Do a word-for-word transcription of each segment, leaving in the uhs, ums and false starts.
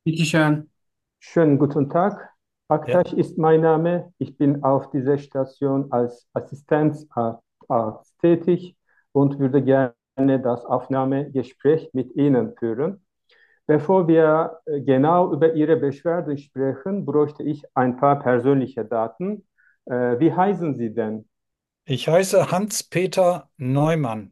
Bitteschön. Schönen guten Tag. Ja, Aktaş ist mein Name. Ich bin auf dieser Station als Assistenzarzt Arzt tätig und würde gerne das Aufnahmegespräch mit Ihnen führen. Bevor wir äh, genau über Ihre Beschwerden sprechen, bräuchte ich ein paar persönliche Daten. Äh, Wie heißen Sie denn? ich heiße Hans-Peter Neumann.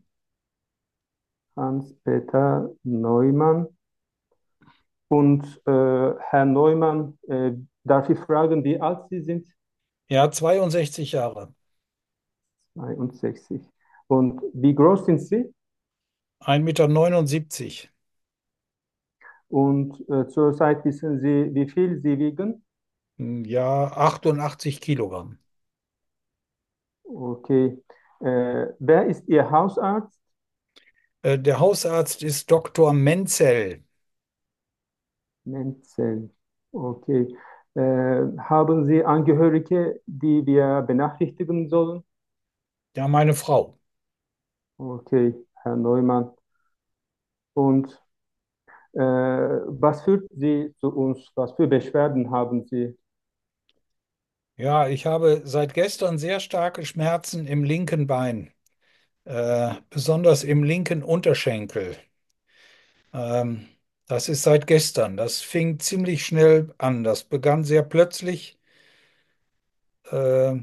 Hans-Peter Neumann. Und äh, Herr Neumann, äh, darf ich fragen, wie alt Sie sind? Ja, zweiundsechzig Jahre. zweiundsechzig. Und wie groß sind Sie? Ein Meter neunundsiebzig. Und äh, zurzeit wissen Sie, wie viel Sie wiegen? Ja, achtundachtzig Kilogramm. Okay. Äh, wer ist Ihr Hausarzt? Äh, der Hausarzt ist Doktor Menzel. Menzel. Okay. Äh, haben Sie Angehörige, die wir benachrichtigen sollen? Ja, meine Frau. Okay, Herr Neumann. Und äh, was führt Sie zu uns? Was für Beschwerden haben Sie? Ja, ich habe seit gestern sehr starke Schmerzen im linken Bein, äh, besonders im linken Unterschenkel. Ähm, das ist seit gestern. Das fing ziemlich schnell an. Das begann sehr plötzlich. Äh,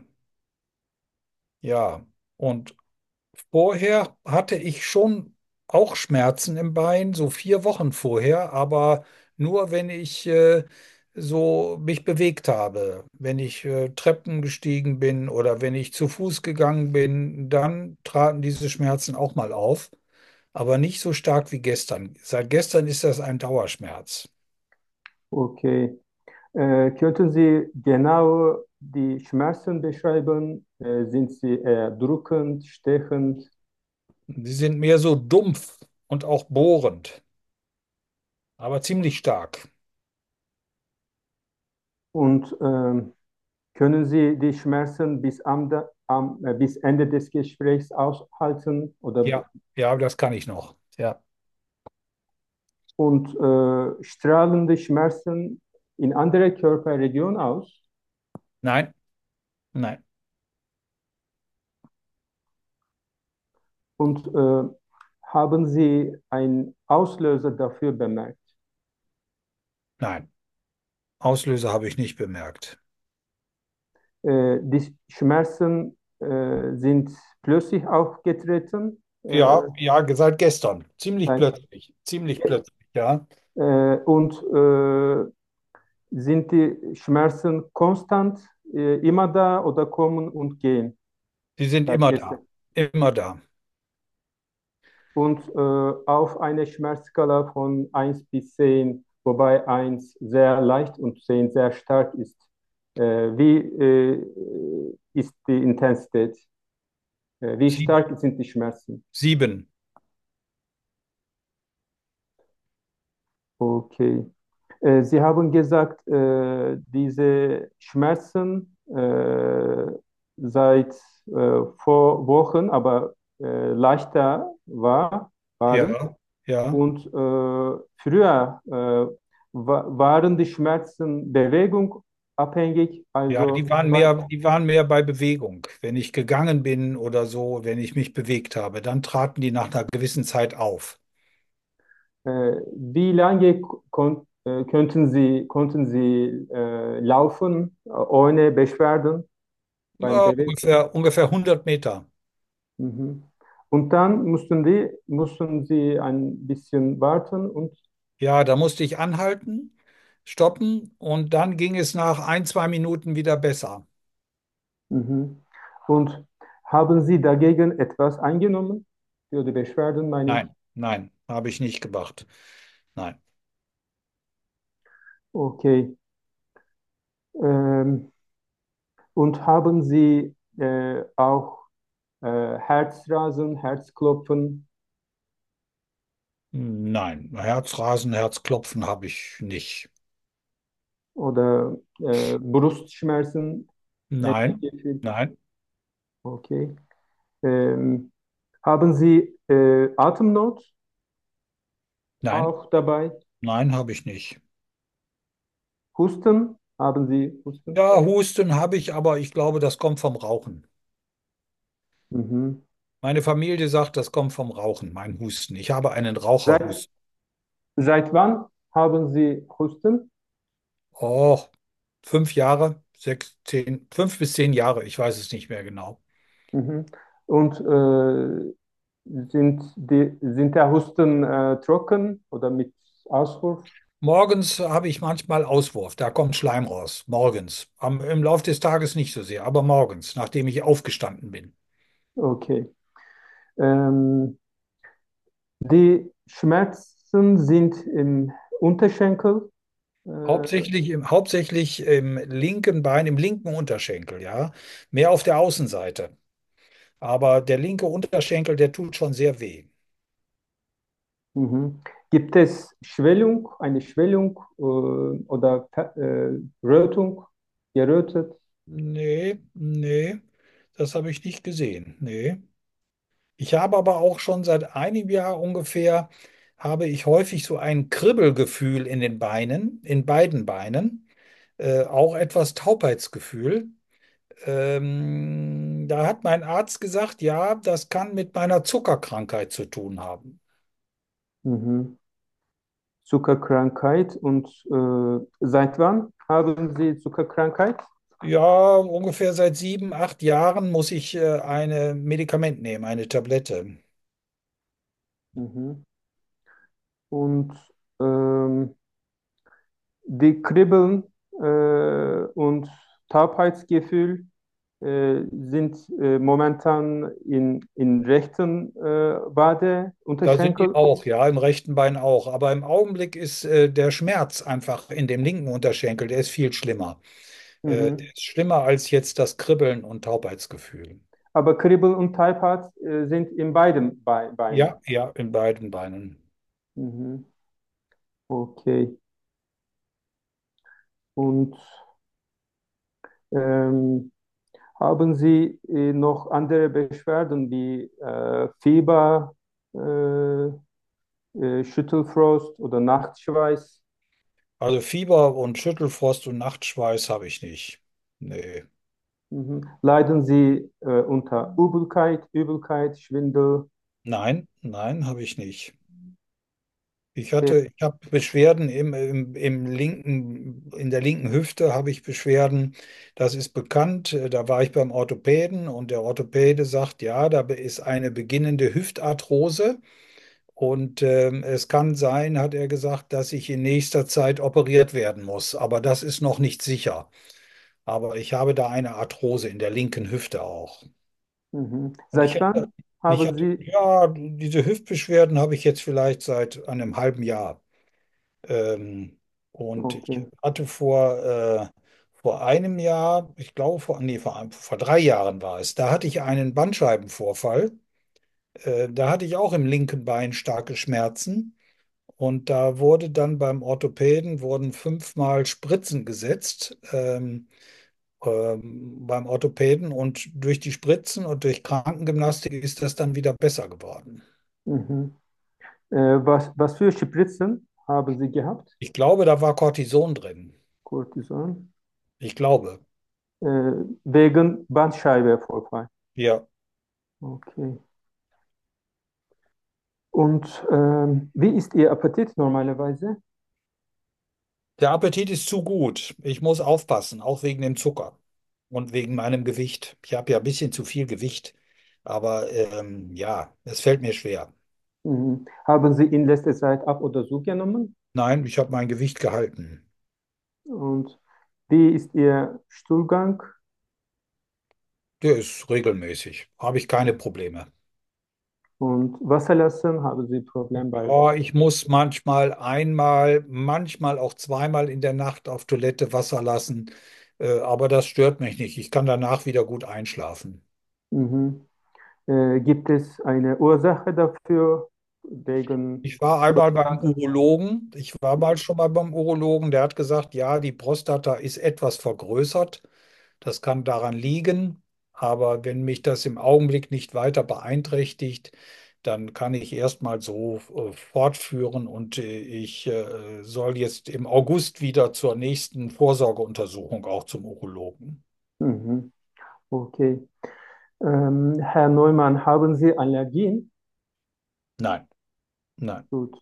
ja, und Vorher hatte ich schon auch Schmerzen im Bein, so vier Wochen vorher, aber nur wenn ich äh, so mich bewegt habe. Wenn ich äh, Treppen gestiegen bin oder wenn ich zu Fuß gegangen bin, dann traten diese Schmerzen auch mal auf, aber nicht so stark wie gestern. Seit gestern ist das ein Dauerschmerz. Okay. Äh, könnten Sie genau die Schmerzen beschreiben? Äh, sind sie eher drückend, stechend? Sie sind mehr so dumpf und auch bohrend, aber ziemlich stark. Und ähm, können Sie die Schmerzen bis, am, da- am, äh, bis Ende des Gesprächs aushalten? Oder, Ja, ja, das kann ich noch. Ja, und äh, strahlen die Schmerzen in andere Körperregionen aus? nein, nein. Und äh, haben Sie einen Auslöser dafür bemerkt? Nein, Auslöser habe ich nicht bemerkt. Äh, die Schmerzen äh, sind plötzlich aufgetreten. Ja, Äh, ja, seit gestern. Ziemlich ein, plötzlich. Ziemlich plötzlich, ja. äh, und äh, sind die Schmerzen konstant äh, immer da oder kommen und gehen Die sind seit immer da. gestern? Immer da. Und äh, auf einer Schmerzskala von eins bis zehn, wobei eins sehr leicht und zehn sehr stark ist, äh, wie äh, ist die Intensität? Äh, wie Sieben. stark sind die Schmerzen? Sieben. Okay. Äh, Sie haben gesagt, äh, diese Schmerzen äh, seit äh, vor Wochen, aber äh, leichter war, waren. Ja, ja. Und äh, früher äh, wa waren die Schmerzen bewegungsabhängig, Ja, also die waren wa- mehr, die waren mehr bei Bewegung. Wenn ich gegangen bin oder so, wenn ich mich bewegt habe, dann traten die nach einer gewissen Zeit auf. äh, wie lange kon äh, könnten Sie, konnten Sie äh, laufen äh, ohne Beschwerden beim Ja, Bewegen? ungefähr, ungefähr hundert Meter. Mhm. Und dann mussten die, mussten sie ein bisschen warten und, Ja, da musste ich anhalten, stoppen und dann ging es nach ein, zwei Minuten wieder besser. mhm. Und haben Sie dagegen etwas eingenommen? Für die Beschwerden, meine ich. Nein, nein, habe ich nicht gemacht. Nein. Okay. Ähm, und haben Sie äh, auch äh, Herzrasen, Herzklopfen Nein, Herzrasen, Herzklopfen habe ich nicht. oder äh, Brustschmerzen, ähnlich Nein, Gefühl? nein, Okay. Ähm, haben Sie äh, Atemnot nein, auch dabei? nein, habe ich nicht. Husten? Haben Sie Husten? Ja, Husten habe ich, aber ich glaube, das kommt vom Rauchen. Mhm. Meine Familie sagt, das kommt vom Rauchen, mein Husten. Ich habe einen Seit, Raucherhusten. seit wann haben Sie Husten? Oh, fünf Jahre, sechs, zehn, fünf bis zehn Jahre, ich weiß es nicht mehr genau. Mhm. Und äh, sind, die, sind der Husten äh, trocken oder mit Auswurf? Morgens habe ich manchmal Auswurf, da kommt Schleim raus. Morgens. Am, im Laufe des Tages nicht so sehr, aber morgens, nachdem ich aufgestanden bin. Okay. Ähm, die Schmerzen sind im Unterschenkel. Äh, Hauptsächlich im, hauptsächlich im linken Bein, im linken Unterschenkel, ja. Mehr auf der Außenseite. Aber der linke Unterschenkel, der tut schon sehr weh. mhm. Gibt es Schwellung, eine Schwellung äh, oder äh, Rötung, gerötet? Nee, nee, das habe ich nicht gesehen. Nee. Ich habe aber auch schon seit einem Jahr ungefähr, habe ich häufig so ein Kribbelgefühl in den Beinen, in beiden Beinen, äh, auch etwas Taubheitsgefühl. Ähm, da hat mein Arzt gesagt, ja, das kann mit meiner Zuckerkrankheit zu tun haben. Mhm. Zuckerkrankheit und äh, seit wann haben Sie Zuckerkrankheit? Ja, ungefähr seit sieben, acht Jahren muss ich äh, ein Medikament nehmen, eine Tablette. Mhm. Und ähm, die Kribbeln äh, und Taubheitsgefühl äh, sind äh, momentan in, in rechten äh, Wade, Da sind die Unterschenkel. auch, ja, im rechten Bein auch. Aber im Augenblick ist äh, der Schmerz einfach in dem linken Unterschenkel, der ist viel schlimmer. Äh, der Mhm. ist schlimmer als jetzt das Kribbeln und Taubheitsgefühl. Aber Kribbel und Taubheit äh, sind in beiden Bei- Beinen. Ja, ja, in beiden Beinen. Mhm. Okay. Und ähm, haben Sie äh, noch andere Beschwerden wie äh, Fieber, äh, äh, Schüttelfrost oder Nachtschweiß? Also Fieber und Schüttelfrost und Nachtschweiß habe ich nicht. Nee. Mhm. Leiden Sie äh, unter Übelkeit, Übelkeit, Schwindel? Nein, nein, habe ich nicht. Ich Äh, hatte, ich habe Beschwerden im, im, im linken, in der linken Hüfte habe ich Beschwerden. Das ist bekannt. Da war ich beim Orthopäden und der Orthopäde sagt, ja, da ist eine beginnende Hüftarthrose und ähm, es kann sein, hat er gesagt, dass ich in nächster Zeit operiert werden muss. Aber das ist noch nicht sicher. Aber ich habe da eine Arthrose in der linken Hüfte auch. mhm. Und ich Seit hatte, wann ich haben hatte, Sie? ja, diese Hüftbeschwerden habe ich jetzt vielleicht seit einem halben Jahr. Ähm, und ich Okay. hatte vor, äh, vor einem Jahr, ich glaube, vor, nee, vor, ein- vor drei Jahren war es, da hatte ich einen Bandscheibenvorfall. Äh, da hatte ich auch im linken Bein starke Schmerzen. Und da wurde dann beim Orthopäden wurden fünfmal Spritzen gesetzt. Ähm, ähm, beim Orthopäden und durch die Spritzen und durch Krankengymnastik ist das dann wieder besser geworden. Mhm. Äh, was, was für Spritzen haben Sie gehabt? Ich glaube, da war Cortison drin. Cortison. Ich glaube, Äh, wegen Bandscheibenvorfall. ja. Okay. Und ähm, wie ist Ihr Appetit normalerweise? Der Appetit ist zu gut. Ich muss aufpassen, auch wegen dem Zucker und wegen meinem Gewicht. Ich habe ja ein bisschen zu viel Gewicht, aber ähm, ja, es fällt mir schwer. Mhm. Haben Sie in letzter Zeit ab oder zugenommen? Nein, ich habe mein Gewicht gehalten. Und wie ist Ihr Stuhlgang? Der ist regelmäßig. Habe ich keine Probleme. Und Wasserlassen, haben Sie Problem bei Ja, Wasser? ich muss manchmal einmal, manchmal auch zweimal in der Nacht auf Toilette Wasser lassen, äh, aber das stört mich nicht. Ich kann danach wieder gut einschlafen. Mhm. Äh, gibt es eine Ursache dafür, wegen Ich war einmal beim Prostata? Urologen. Ich war mal schon mal beim Urologen. Der hat gesagt, ja, die Prostata ist etwas vergrößert. Das kann daran liegen. Aber wenn mich das im Augenblick nicht weiter beeinträchtigt, dann kann ich erstmal so äh, fortführen und äh, ich äh, soll jetzt im August wieder zur nächsten Vorsorgeuntersuchung auch zum Urologen. Mhm. Okay. Ähm, Herr Neumann, haben Sie Allergien? Nein, nein. Gut.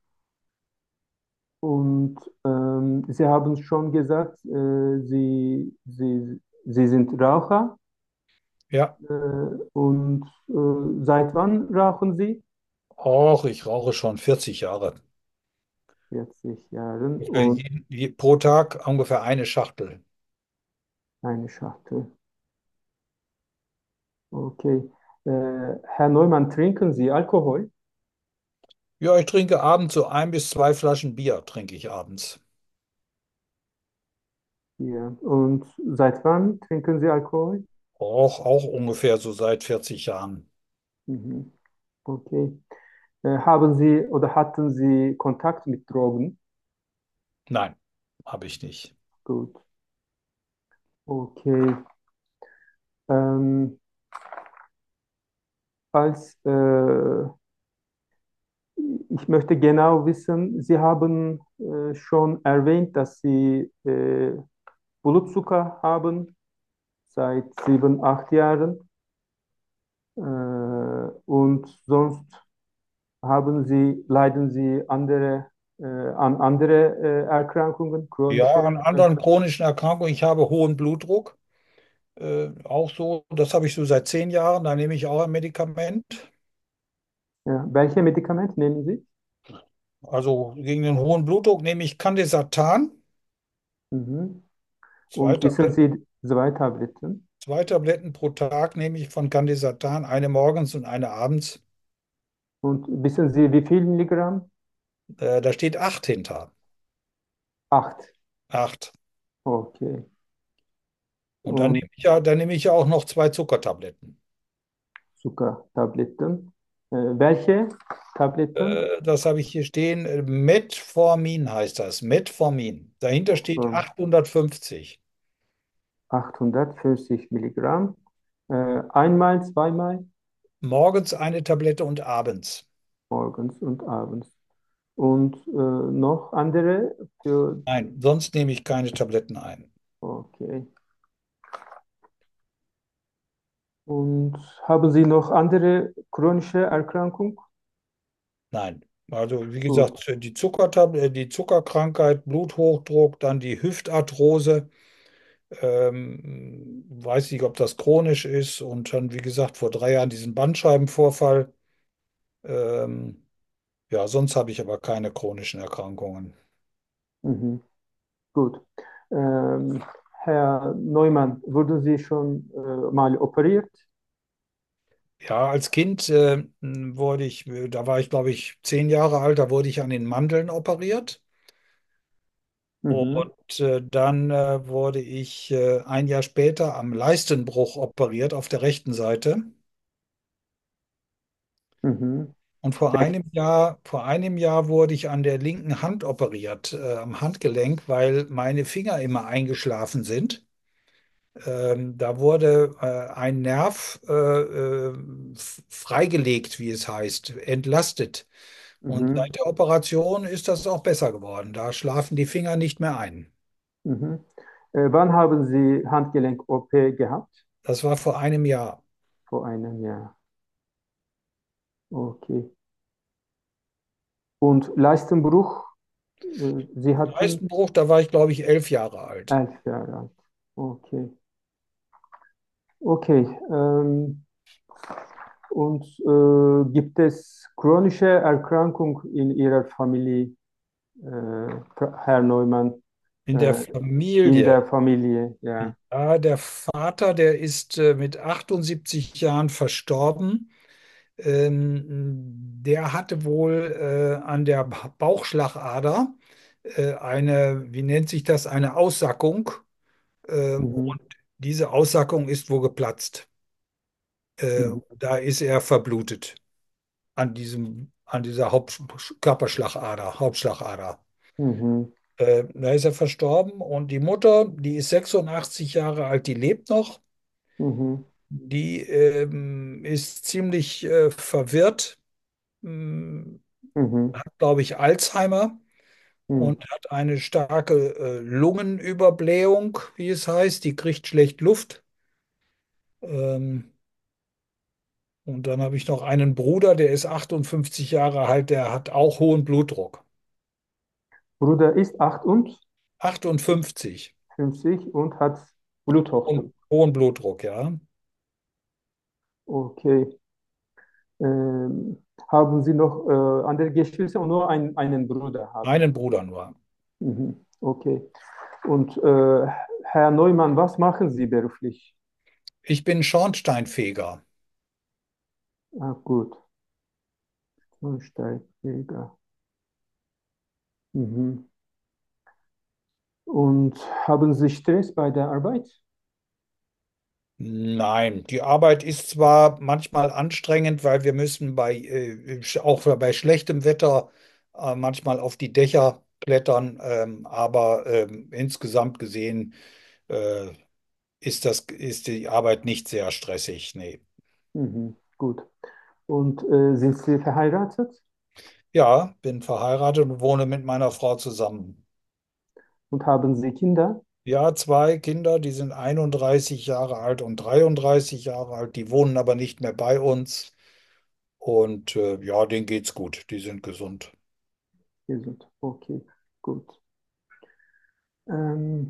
Und ähm, Sie haben schon gesagt, äh, Sie, Sie, Sie sind Raucher. Ja, Äh, und äh, seit wann rauchen Sie? auch ich rauche schon vierzig Jahre. vierzig Jahren Ich, äh, und je, je, pro Tag ungefähr eine Schachtel. eine Schachtel. Okay. Äh, Herr Neumann, trinken Sie Alkohol? Ja, ich trinke abends so ein bis zwei Flaschen Bier, trinke ich abends. Ja. Und seit wann trinken Sie Alkohol? Auch, auch ungefähr so seit vierzig Jahren. Mhm. Okay. Äh, haben Sie oder hatten Sie Kontakt mit Drogen? Nein, habe ich nicht. Gut. Okay. Ähm, als äh, Ich möchte genau wissen, Sie haben äh, schon erwähnt, dass Sie äh, Blutzucker haben seit sieben, acht Jahren. Äh, und sonst haben Sie, leiden Sie andere, äh, an andere äh, Erkrankungen, Ja, an chronische anderen Erkrankungen? chronischen Erkrankungen, ich habe hohen Blutdruck, äh, auch so, das habe ich so seit zehn Jahren, da nehme ich auch ein Medikament. Ja. Welche Medikamente nehmen Sie? Also gegen den hohen Blutdruck nehme ich Candesartan, Mhm. zwei Und wissen Tabletten, Sie zwei Tabletten? zwei Tabletten pro Tag nehme ich von Candesartan, eine morgens und eine abends. Und wissen Sie, wie viel Milligramm? Äh, da steht acht hinter. Acht. Acht. Okay. Und dann Und nehme ich ja, dann nehme ich ja auch noch zwei Zuckertabletten. Zuckertabletten. Äh, welche Tabletten? Äh, das habe ich hier stehen. äh, Metformin heißt das. Metformin. Dahinter steht Von achthundertfünfzig. achthundertfünfzig Milligramm. Äh, einmal, zweimal, Morgens eine Tablette und abends. morgens und abends. Und äh, noch andere für, Nein, sonst nehme ich keine Tabletten ein. okay. Und haben Sie noch andere chronische Erkrankung? Nein. Also wie Gut. gesagt, die Zuckertab äh, die Zuckerkrankheit, Bluthochdruck, dann die Hüftarthrose. Ähm, weiß nicht, ob das chronisch ist. Und dann, wie gesagt, vor drei Jahren diesen Bandscheibenvorfall. Ähm, ja, sonst habe ich aber keine chronischen Erkrankungen. Mhm. Gut. Ähm, Herr Neumann, wurden Sie schon äh, mal operiert? Ja, als Kind äh, wurde ich, da war ich, glaube ich, zehn Jahre alt, da wurde ich an den Mandeln operiert. Mhm. Und äh, dann äh, wurde ich äh, ein Jahr später am Leistenbruch operiert auf der rechten Seite. Mhm. Und vor Recht. einem Jahr, vor einem Jahr wurde ich an der linken Hand operiert, äh, am Handgelenk, weil meine Finger immer eingeschlafen sind. Ähm, da wurde äh, ein Nerv äh, äh, f- freigelegt, wie es heißt, entlastet. Und Mhm. seit der Operation ist das auch besser geworden. Da schlafen die Finger nicht mehr ein. Mhm. Äh, wann haben Sie Handgelenk-O P gehabt? Das war vor einem Jahr. Vor einem Jahr. Okay. Und Leistenbruch, äh, Sie hatten Leistenbruch, da war ich, glaube ich, elf Jahre alt. elf Jahre alt. Okay. Okay. Ähm, und äh, gibt es chronische Erkrankung in Ihrer Familie, äh, Herr Neumann, In der äh, in Familie, der Familie? Ja. ja, der Vater, der ist äh, mit achtundsiebzig Jahren verstorben. Ähm, der hatte wohl äh, an der Ba- Bauchschlagader äh, eine, wie nennt sich das, eine Aussackung. Ähm, Mhm. und diese Aussackung ist wohl geplatzt. Äh, Mhm. da ist er verblutet an diesem, an dieser Haupt Körperschlagader, Hauptschlagader. Mhm. Äh, da ist er verstorben und die Mutter, die ist sechsundachtzig Jahre alt, die lebt noch. Mhm. Die ähm, ist ziemlich äh, verwirrt. mm, Mhm. hat, glaube ich, Alzheimer Mhm. und hat eine starke äh, Lungenüberblähung, wie es heißt. Die kriegt schlecht Luft. Ähm, und dann habe ich noch einen Bruder, der ist achtundfünfzig Jahre alt, der hat auch hohen Blutdruck. Bruder ist achtundfünfzig achtundfünfzig und hat und Bluthochdruck. hohen Blutdruck, ja. Okay. Ähm, haben Sie noch äh, andere Geschwister und nur ein, einen Bruder haben? Einen Bruder nur. Mhm. Okay. Und äh, Herr Neumann, was machen Sie beruflich? Ich bin Schornsteinfeger. Ah, gut. Steinsteiger. Mhm. Und haben Sie Stress bei der Arbeit? Nein, die Arbeit ist zwar manchmal anstrengend, weil wir müssen bei, äh, auch bei schlechtem Wetter äh, manchmal auf die Dächer klettern, ähm, aber ähm, insgesamt gesehen äh, ist das, ist die Arbeit nicht sehr stressig. Nee. Mhm. Gut. Und äh, sind Sie verheiratet Ja, bin verheiratet und wohne mit meiner Frau zusammen. und haben Sie Kinder? Ja, zwei Kinder, die sind einunddreißig Jahre alt und dreiunddreißig Jahre alt, die wohnen aber nicht mehr bei uns. Und äh, ja, denen geht's gut, die sind gesund. Gesund. Okay, gut. Ähm,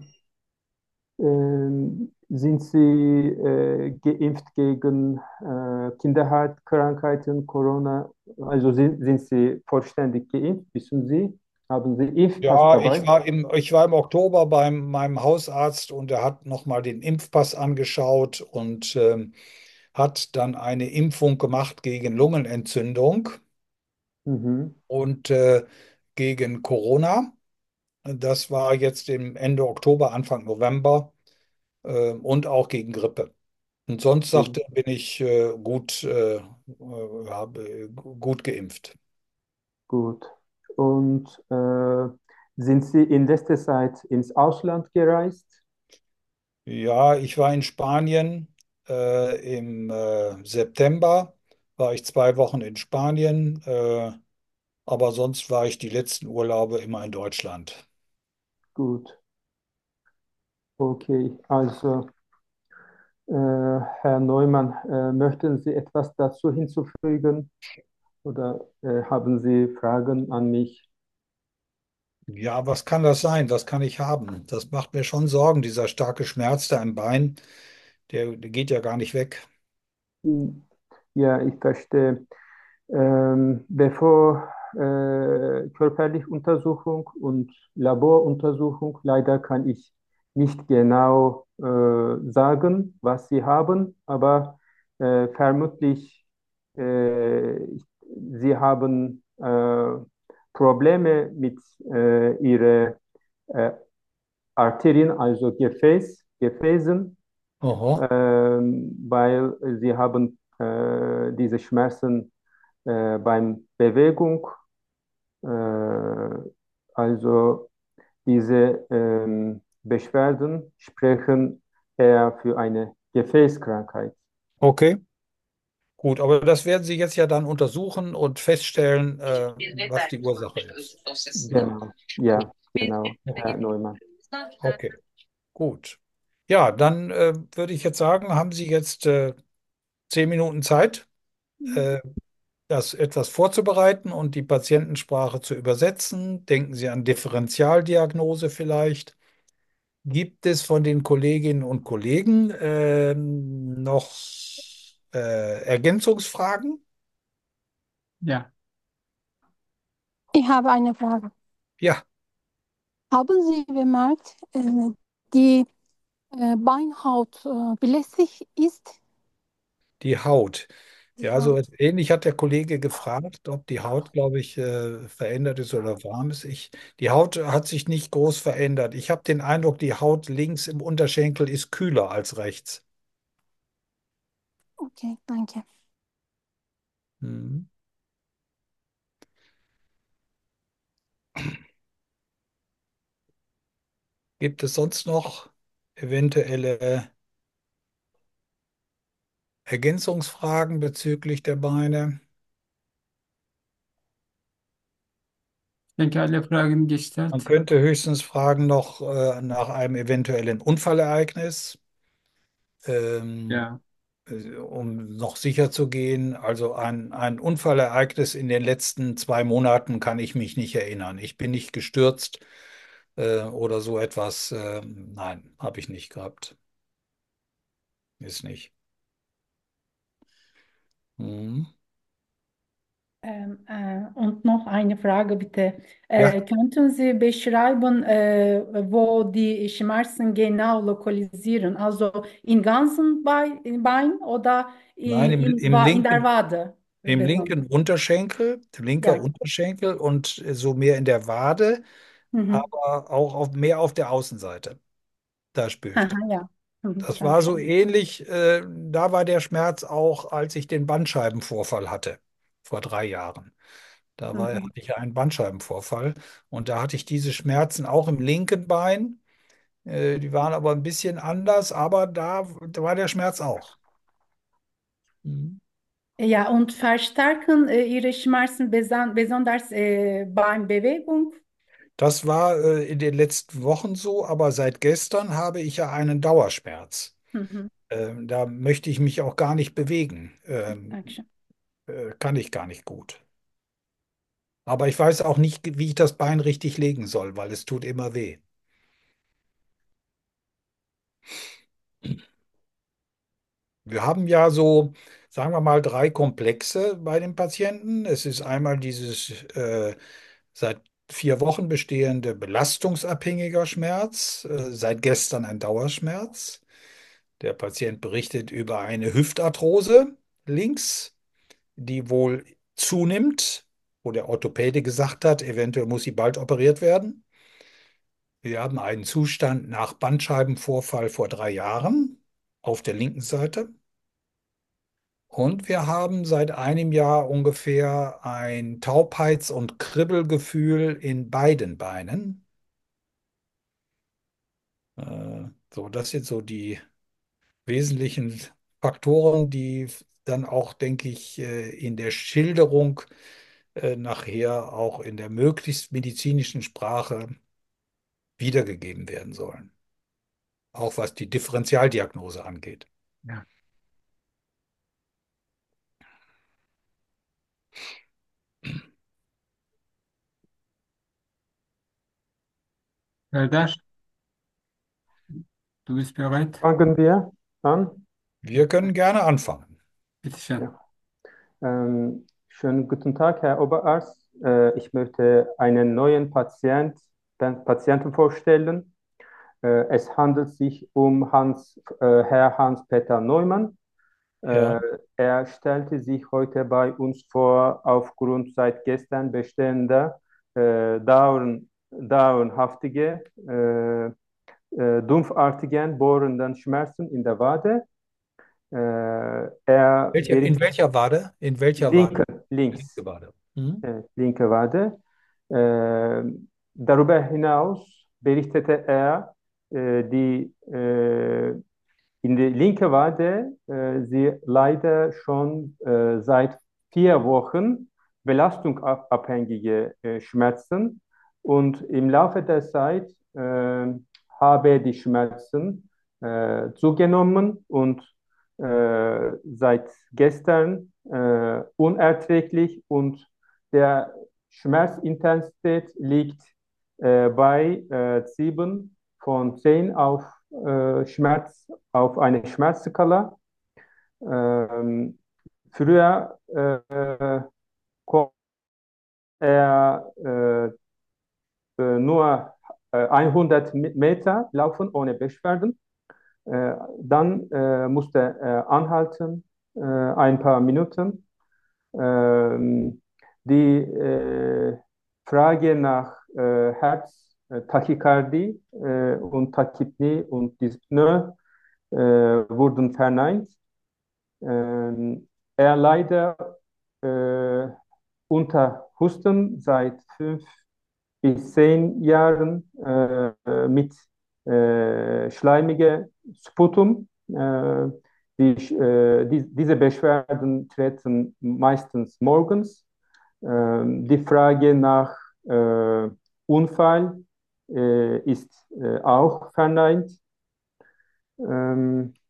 ähm, sind Sie äh, geimpft gegen äh, Kinderkrankheiten, Corona? Also sind, sind Sie vollständig geimpft? Wissen Sie? Haben Sie Impfpass Ja, ich dabei? war im, ich war im Oktober bei meinem Hausarzt und er hat nochmal den Impfpass angeschaut und ähm, hat dann eine Impfung gemacht gegen Lungenentzündung Mhm. und äh, gegen Corona. Das war jetzt im Ende Oktober, Anfang November äh, und auch gegen Grippe. Und sonst sagte er, bin ich äh, gut, äh, äh, habe, gut geimpft. Gut. Und äh, sind Sie in letzter Zeit ins Ausland gereist? Ja, ich war in Spanien äh, im äh, September, war ich zwei Wochen in Spanien, äh, aber sonst war ich die letzten Urlaube immer in Deutschland. Gut. Okay. Also, äh, Herr Neumann, äh, möchten Sie etwas dazu hinzufügen oder äh, haben Sie Fragen an mich? Ja, was kann das sein? Was kann ich haben? Das macht mir schon Sorgen, dieser starke Schmerz da im Bein, der, der geht ja gar nicht weg. Hm, ja, ich verstehe. Ähm, bevor äh, körperliche Untersuchung und Laboruntersuchung, leider kann ich nicht genau äh, sagen, was Sie haben, aber äh, vermutlich äh, ich- Sie haben äh, Probleme mit äh, Ihren äh, Arterien, also Gefäß, Gefäßen, Oho, ähm, weil Sie haben äh, diese Schmerzen äh, beim Bewegung, äh, also diese ähm, Beschwerden sprechen eher für eine Gefäßkrankheit. okay, gut, aber das werden Sie jetzt ja dann untersuchen und feststellen, äh, was die Ursache ist. Genau, ja, Gut, genau, Herr okay, Neumann. okay, gut. Ja, dann äh, würde ich jetzt sagen, haben Sie jetzt äh, zehn Minuten Zeit, äh, das etwas vorzubereiten und die Patientensprache zu übersetzen. Denken Sie an Differentialdiagnose vielleicht. Gibt es von den Kolleginnen und Kollegen ähm, noch äh, Ergänzungsfragen? Ja, Ich habe eine Frage. Ja, Haben Sie bemerkt, äh, die äh, Beinhaut äh, belästigt ist? die Haut. Die Ja, so Haut. etwas ähnlich hat der Kollege gefragt, ob die Haut, glaube ich, äh, verändert ist oder warm ist. Ich, die Haut hat sich nicht groß verändert. Ich habe den Eindruck, die Haut links im Unterschenkel ist kühler als rechts. Okay, danke. Mhm. Gibt es sonst noch eventuelle Ergänzungsfragen bezüglich der Beine? Ich denke, alle Fragen Man gestellt. könnte höchstens fragen noch äh, nach einem eventuellen Unfallereignis, ähm, Ja. äh, um noch sicher zu gehen. Also an ein Unfallereignis in den letzten zwei Monaten kann ich mich nicht erinnern. Ich bin nicht gestürzt äh, oder so etwas. Äh, nein, habe ich nicht gehabt. Ist nicht. Mhm. Ähm, äh, und noch eine Frage bitte. Ja, Äh, könnten Sie beschreiben, äh, wo die Schmerzen genau lokalisieren? Also in ganzen Bein, Bein oder nein, in, im, in, im Wa- in der linken, Wade im besonders? linken Unterschenkel, linker Ja. Unterschenkel und so mehr in der Wade, Mhm. aber auch auf, mehr auf der Außenseite. Da spüre ich das. Aha, ja. Mhm. Das war so Dankeschön. ähnlich, äh, da war der Schmerz auch, als ich den Bandscheibenvorfall hatte, vor drei Jahren. Da war, hatte Mhm. ich ja einen Bandscheibenvorfall und da hatte ich diese Schmerzen auch im linken Bein. Äh, die waren aber ein bisschen anders, aber da, da war der Schmerz auch. Mhm. Ja, und verstärken äh, Ihre Schmerzen beson besonders äh, beim Bewegung? Das war, äh, in den letzten Wochen so, aber seit gestern habe ich ja einen Dauerschmerz. Mhm. Ähm, da möchte ich mich auch gar nicht bewegen. Ähm, Dankeschön. äh, kann ich gar nicht gut. Aber ich weiß auch nicht, wie ich das Bein richtig legen soll, weil es tut immer weh. Wir haben ja so, sagen wir mal, drei Komplexe bei den Patienten. Es ist einmal dieses äh, seit vier Wochen bestehende belastungsabhängiger Schmerz, äh, seit gestern ein Dauerschmerz. Der Patient berichtet über eine Hüftarthrose links, die wohl zunimmt, wo der Orthopäde gesagt hat, eventuell muss sie bald operiert werden. Wir haben einen Zustand nach Bandscheibenvorfall vor drei Jahren auf der linken Seite. Und wir haben seit einem Jahr ungefähr ein Taubheits- und Kribbelgefühl in beiden Beinen. Äh, so, das sind so die wesentlichen Faktoren, die dann auch, denke ich, äh, in der Schilderung äh, nachher auch in der möglichst medizinischen Sprache wiedergegeben werden sollen. Auch was die Differentialdiagnose angeht. Ja. Serdar, du bist bereit? Fangen wir an. Wir können gerne anfangen. Bitte schön. Ja. Ähm, schönen guten Tag, Herr Oberarzt. Äh, ich möchte einen neuen Patient, Patienten vorstellen. Äh, es handelt sich um Hans, äh, Herr Hans-Peter Neumann. Ja. Äh, er stellte sich heute bei uns vor aufgrund seit gestern bestehender äh, dauern, dauerhaftige, äh, äh, dumpfartigen, bohrenden Schmerzen in der Wade. Äh, er Welcher, in berichtet welcher Wade? In welcher Wade? linke, links, Linke Wade. Mhm. äh, linke Wade. Äh, darüber hinaus berichtete er, äh, die äh, in der linken Wade äh, sie leider schon äh, seit vier Wochen belastungsabhängige äh, Schmerzen und im Laufe der Zeit äh, habe die Schmerzen äh, zugenommen und äh, seit gestern äh, unerträglich und der Schmerzintensität liegt äh, bei äh, sieben von zehn auf äh, Schmerz auf eine Schmerzskala. Ähm, früher äh, konnte er äh, äh, nur äh, hundert Meter laufen ohne Beschwerden. Äh, dann äh, musste er anhalten, äh, ein paar Minuten. Ähm, die äh, Frage nach äh, Herz, äh, Tachykardie äh, und Tachypnie und Dyspnoe äh, wurden verneint. Ähm, er leidet äh, unter Husten seit fünf bis zehn Jahren äh, mit äh, schleimigem Sputum. Äh, die, äh, die, diese Beschwerden treten meistens morgens. Ähm, die Frage nach äh, Unfall äh, ist äh, auch verneint. Ähm,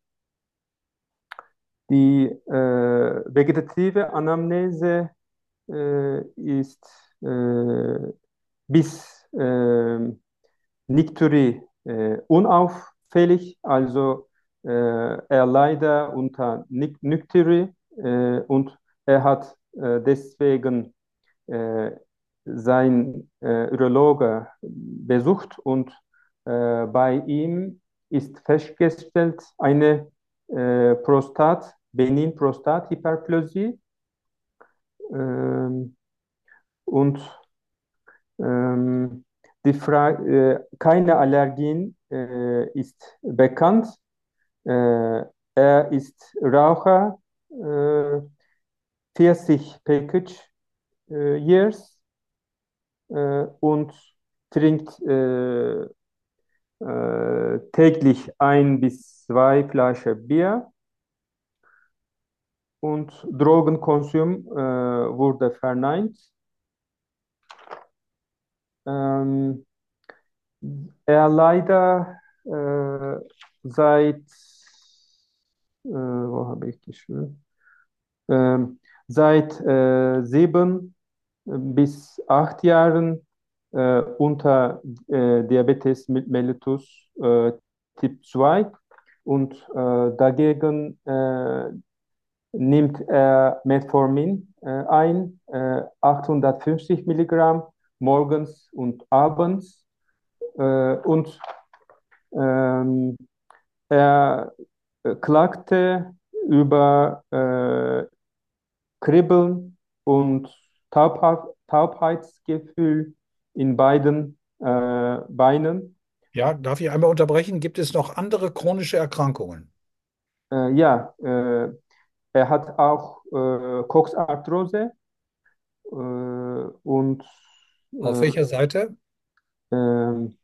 die äh, vegetative Anamnese äh, ist äh, bis äh, Nicturi äh, unauffällig, also äh, er leidet unter Nic- Nicturi äh, und er hat äh, deswegen äh, sein äh, Urologe besucht und äh, bei ihm ist festgestellt eine äh, Prostat, Benin-Prostat-Hyperplasie ähm, und ähm, die Frage, äh, keine Allergien äh, ist bekannt. Äh, er ist Raucher, äh, vierzig Package äh, Years äh, und trinkt äh, äh, täglich ein bis zwei Flaschen Bier und Drogenkonsum äh, wurde verneint. Ähm, er leider äh, seit, äh, wo habe ich geschrieben? Ähm, seit äh, sieben bis acht Jahren äh, unter äh, Diabetes mellitus äh, Typ zwei und äh, dagegen äh, nimmt er Metformin äh, ein, äh, achthundertfünfzig Milligramm morgens und abends äh, und ähm, er äh, klagte über äh, Kribbeln und Taubheit, Taubheitsgefühl in beiden äh, Beinen. Ja, darf ich einmal unterbrechen? Gibt es noch andere chronische Erkrankungen? Äh, ja, äh, er hat auch äh, Coxarthrose äh, und Auf äh, welcher Seite? ähm,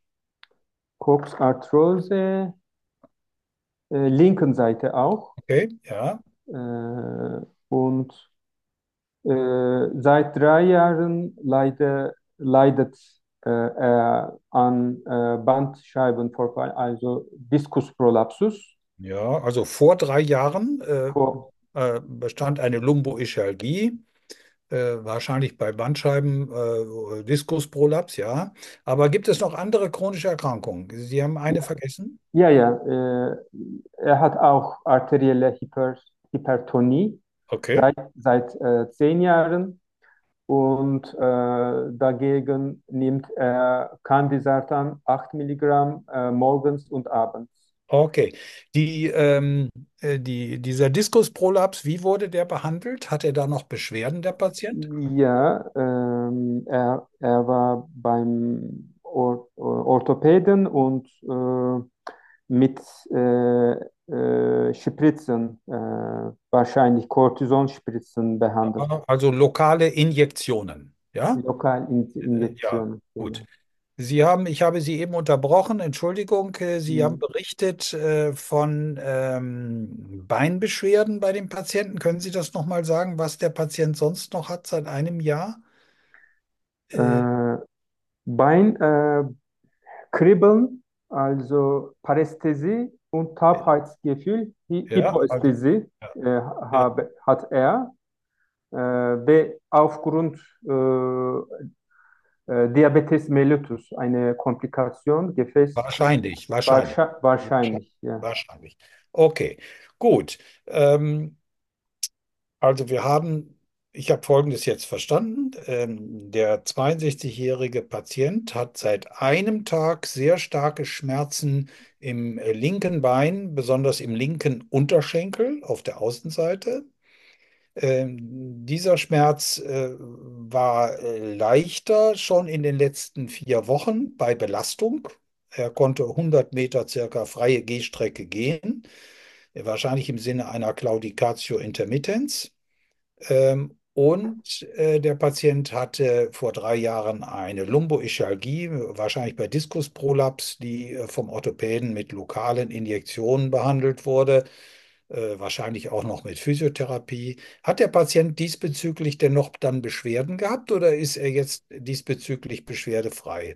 Coxarthrose äh, linken Seite auch. Okay, ja. Äh, und äh, seit drei Jahren leide, leidet äh, er an äh, Bandscheibenvorfall, also Diskusprolapsus. Ja, also vor drei Jahren äh, Vor, äh, bestand eine Lumboischalgie, äh, wahrscheinlich bei Bandscheiben, äh, Diskusprolaps, ja. Aber gibt es noch andere chronische Erkrankungen? Sie haben eine vergessen? ja, ja, äh, er hat auch arterielle Hyper, Hypertonie Okay. seit, seit äh, zehn Jahren und äh, dagegen nimmt er Candesartan acht Milligramm äh, morgens und abends. Okay. Die, ähm, äh, die, dieser Diskusprolaps, wie wurde der behandelt? Hat er da noch Beschwerden, der Patient? Ja, ähm, er, er war beim Or Orthopäden und äh, mit äh, äh, Spritzen, äh, wahrscheinlich Cortisonspritzen behandelt. Ja, also lokale Injektionen, ja? Äh, Ja, Lokalinjektionen, gut. genau. Sie haben, ich habe Sie eben unterbrochen, Entschuldigung, äh, Sie haben Mhm. berichtet äh, von ähm, Beinbeschwerden bei dem Patienten. Können Sie das nochmal sagen, was der Patient sonst noch hat seit einem Jahr? Äh, Äh, Bein, äh, Kribbeln, also Parästhesie und Taubheitsgefühl, Hy ja, also, Hypoästhesie ja, äh, ja, habe, hat er. Äh, ve aufgrund äh, äh, Diabetes mellitus, eine Komplikation, Gefäß, wahrscheinlich, wahrscheinlich, wahrscheinlich, wahrscheinlich, wahrscheinlich, ja. wahrscheinlich. Okay, gut. Ähm, Also wir haben, ich habe Folgendes jetzt verstanden. Ähm, der zweiundsechzigjährige Patient hat seit einem Tag sehr starke Schmerzen im äh, linken Bein, besonders im linken Unterschenkel auf der Außenseite. Ähm, dieser Schmerz äh, war äh, leichter schon in den letzten vier Wochen bei Belastung. Er konnte hundert Meter circa freie Gehstrecke gehen, wahrscheinlich im Sinne einer Claudicatio intermittens. Ähm, und äh, der Patient hatte vor drei Jahren eine Lumboischialgie, wahrscheinlich bei Diskusprolaps, die äh, vom Orthopäden mit lokalen Injektionen behandelt wurde. äh, wahrscheinlich auch noch mit Physiotherapie. Hat der Patient diesbezüglich denn noch dann Beschwerden gehabt oder ist er jetzt diesbezüglich beschwerdefrei?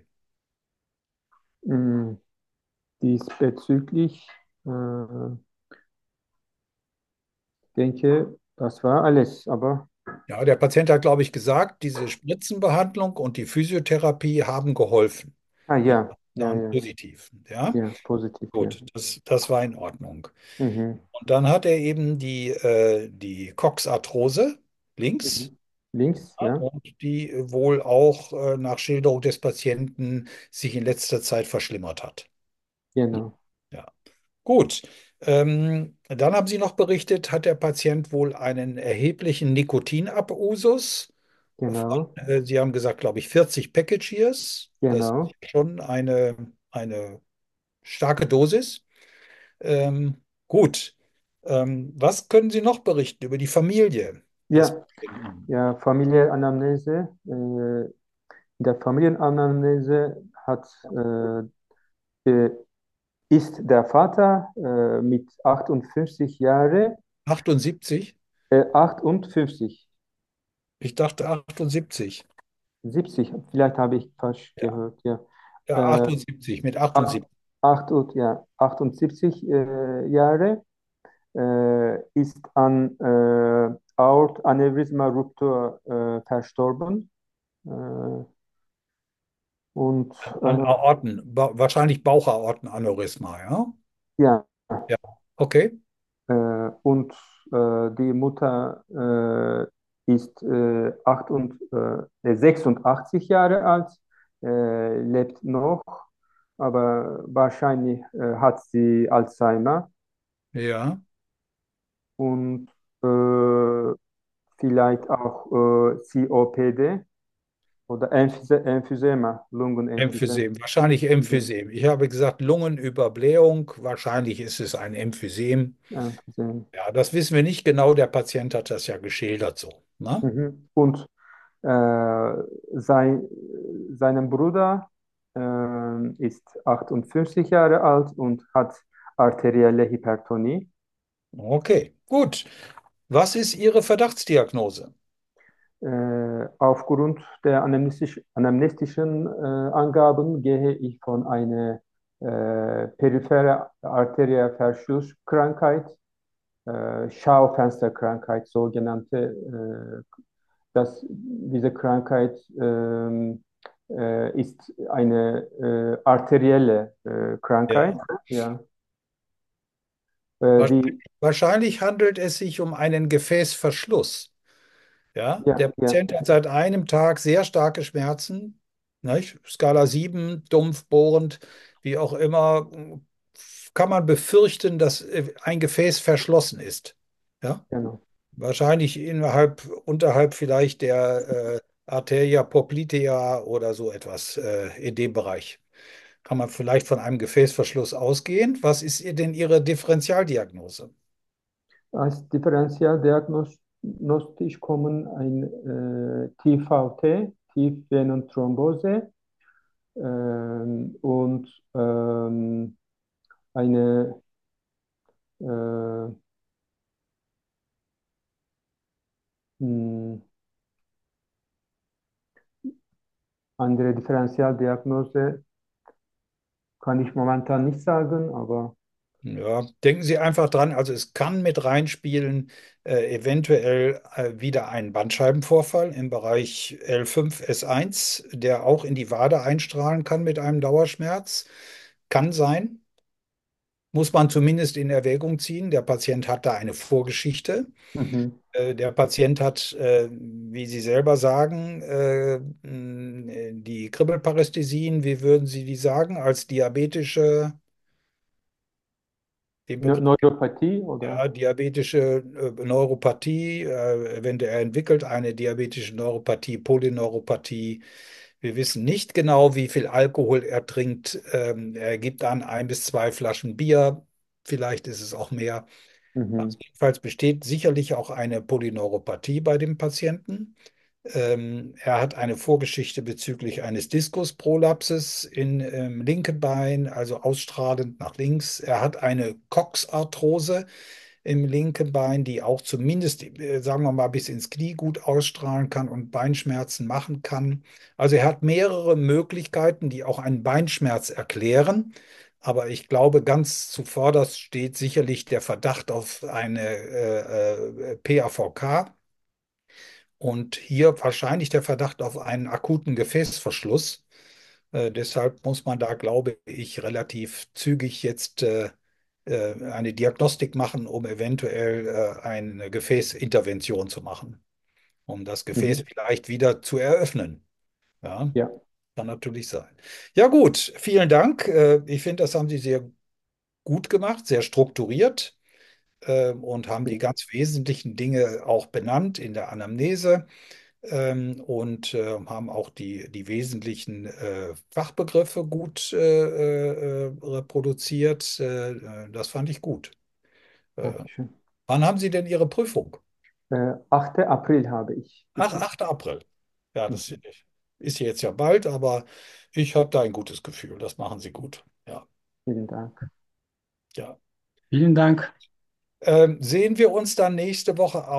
Mm, Diesbezüglich, äh, denke, das war alles. Aber, Ja, der Patient hat, glaube ich, gesagt, diese Spritzenbehandlung und die Physiotherapie haben geholfen. ah Die ja, ja, waren ja, positiv. Ja, ja, positiv, ja. gut, das, das war in Ordnung. Mhm. Und dann hat er eben die, äh, die Coxarthrose links. Mhm. Links, Ja, ja, und die wohl auch äh, nach Schilderung des Patienten sich in letzter Zeit verschlimmert hat. genau, Ja, gut. Ähm, dann haben Sie noch berichtet, hat der Patient wohl einen erheblichen Nikotinabusus von, genau, äh, Sie haben gesagt, glaube ich, vierzig Package Years. Das ist genau. schon eine, eine starke Dosis. Ähm, gut. Ähm, was können Sie noch berichten über die Familie des Ja, Patienten? ja, Familienanamnese. Äh, in der Familienanamnese hat, äh, äh, ist der Vater äh, mit achtundfünfzig Jahren, achtundsiebzig? äh, achtundfünfzig, Ich dachte achtundsiebzig. siebzig, vielleicht habe ich falsch Ja, gehört, ja. ja, Äh, achtundsiebzig, mit acht, achtundsiebzig. acht, ja, achtundsiebzig äh, Jahre, äh, ist an äh, Aortaneurysma-Ruptur äh, verstorben. Äh, und An äh, Aorten, ba wahrscheinlich Bauchaortenaneurysma, ja? ja, Ja, okay. äh, und äh, die Mutter äh, ist äh, acht und, äh, sechsundachtzig Jahre alt, äh, lebt noch, aber wahrscheinlich äh, hat sie Alzheimer Ja, und äh, vielleicht auch äh, C O P D oder Emphys Emphysema, Lungenemphysema. Emphysem, wahrscheinlich Emphysem. Ich habe gesagt Lungenüberblähung, wahrscheinlich ist es ein Emphysem. Emphysem. Ja, das wissen wir nicht genau, der Patient hat das ja geschildert so. Ne? Mhm. Und äh, sein, sein Bruder äh, ist achtundfünfzig Jahre alt und hat arterielle Hypertonie. Okay, gut. Was ist Ihre Verdachtsdiagnose? Äh, aufgrund der anamnestisch, anamnestischen äh, Angaben gehe ich von einer äh, periphere Arterieverschlusskrankheit, äh, Schaufensterkrankheit, sogenannte, äh, dass diese Krankheit ähm, äh, ist eine äh, arterielle äh, Krankheit, Ja. ja, äh, Wahrscheinlich, die, wahrscheinlich handelt es sich um einen Gefäßverschluss. Ja, ja, der ja, Patient hat seit einem Tag sehr starke Schmerzen, nicht? Skala sieben, dumpf, bohrend, wie auch immer, kann man befürchten, dass äh, ein Gefäß verschlossen ist. Ja, genau. wahrscheinlich innerhalb, unterhalb vielleicht der äh, Arteria poplitea oder so etwas äh, in dem Bereich. Kann man vielleicht von einem Gefäßverschluss ausgehen? Was ist ihr denn Ihre Differentialdiagnose? Als Differentialdiagnostisch kommen ein äh, T V T, Tiefvenenthrombose, ähm, und ähm, eine äh, mh, andere Differentialdiagnose kann ich momentan nicht sagen, aber Ja, denken Sie einfach dran, also es kann mit reinspielen, äh, eventuell äh, wieder ein Bandscheibenvorfall im Bereich L fünf S eins, der auch in die Wade einstrahlen kann mit einem Dauerschmerz. Kann sein, muss man zumindest in Erwägung ziehen. Der Patient hat da eine Vorgeschichte. mhm. Äh, der Patient hat, äh, wie Sie selber sagen, äh, mh, die Kribbelparästhesien, wie würden Sie die sagen, als diabetische, den Neu- Begriff. Neuropathie oder? Ja, diabetische äh, Neuropathie, äh, wenn der entwickelt eine diabetische Neuropathie, Polyneuropathie. Wir wissen nicht genau, wie viel Alkohol er trinkt. Ähm, er gibt an ein bis zwei Flaschen Bier. Vielleicht ist es auch mehr. Also Mhm. jedenfalls besteht sicherlich auch eine Polyneuropathie bei dem Patienten. Ähm, er hat eine Vorgeschichte bezüglich eines Diskusprolapses im ähm, linken Bein, also ausstrahlend nach links. Er hat eine Coxarthrose. im linken Bein, die auch zumindest, äh, sagen wir mal, bis ins Knie gut ausstrahlen kann und Beinschmerzen machen kann. Also er hat mehrere Möglichkeiten, die auch einen Beinschmerz erklären. Aber ich glaube, ganz zuvorderst steht sicherlich der Verdacht auf eine äh, äh, P A V K und hier wahrscheinlich der Verdacht auf einen akuten Gefäßverschluss. Äh, deshalb muss man da, glaube ich, relativ zügig jetzt äh, äh, eine Diagnostik machen, um eventuell äh, eine Gefäßintervention zu machen, um das Gefäß Mhm. vielleicht wieder zu eröffnen. Ja, Ja, kann natürlich sein. Ja, gut, vielen Dank. Äh, ich finde, das haben Sie sehr gut gemacht, sehr strukturiert äh, und haben die ja, ganz wesentlichen Dinge auch benannt in der Anamnese ähm, und äh, haben auch die, die wesentlichen äh, Fachbegriffe gut äh, äh, reproduziert. Äh, äh, das fand ich gut. Äh, danke schön. wann haben Sie denn Ihre Prüfung? Äh, achter April habe ich die Ach, Prüfung. achter April. Ja, das Mhm. ist jetzt ja bald, aber ich habe da ein gutes Gefühl. Das machen Sie gut. Ja, Vielen Dank. ja. Vielen Dank. Ähm, sehen wir uns dann nächste Woche